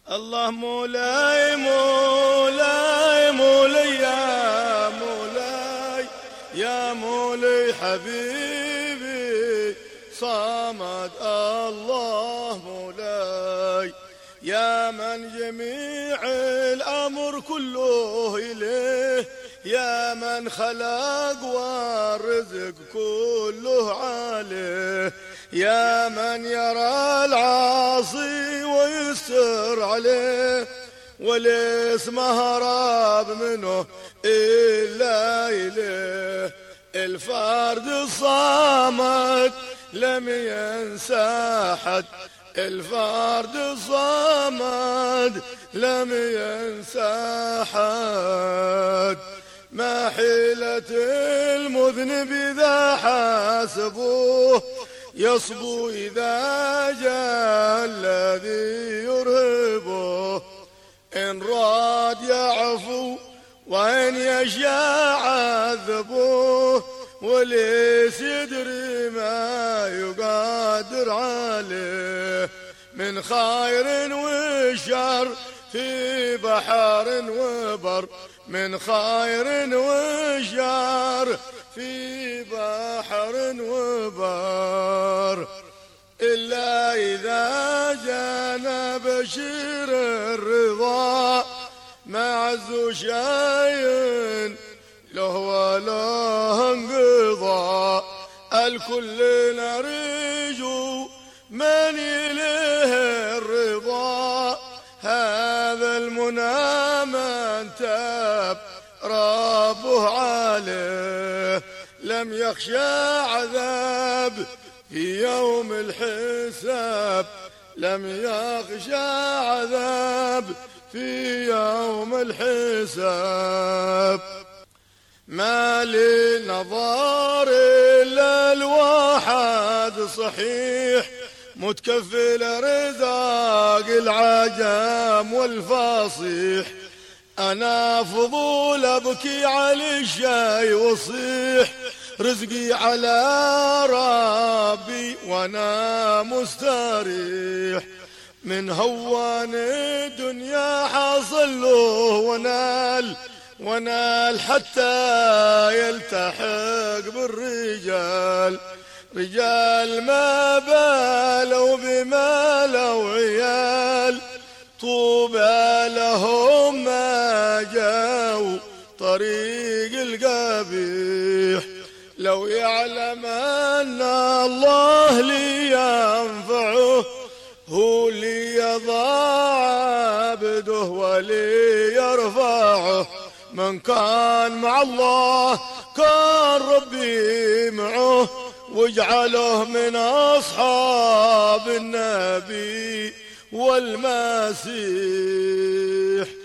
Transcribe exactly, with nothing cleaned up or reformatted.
الله مولاي مولاي مولاي يا مولاي يا مولاي حبيبي صمد الله مولاي يا من جميع الأمر كله إليه يا من خلق والرزق كله عليه يا من يرى العاصي ويستر عليه وليس مهرب منه إلا إليه الفرد الصامد لم ينسى حد الفرد الصمد لم ينسى حد ما حيلة المذنب إذا حاسبوه يصبو إذا جاء الذي يرهبه إن راد يعفو وإن يشاء عذبوه وليس يدري ما يقادر عليه من خير وشر في بحر وبر من خير وشر في بحر وبر إلا إذا جانا بشير الرضا ما عز شيء له ولا انقضاء الكل نرجو من إليه الرضا هذا المنى من تاب ربه عليه لم يخشى عذاب في يوم الحساب لم يخشى عذاب في يوم الحساب ما للنظار إلا الواحد صحيح متكفل رزاق العجم والفصيح أنا فضول أبكي على الشاي وصيح رزقي على ربي وأنا مستريح من هوان الدنيا حصل له ونال ونال حتى يلتحق بالرجال رجال ما بالوا بمالوا عيال طوبى لهم ما جاوا طريق القبيح لو يعلم أن الله لي ينفعه هو لي يضاع عبده ولي يرفعه من كان مع الله كان ربي معه واجعله من أصحاب النبي والمسيح.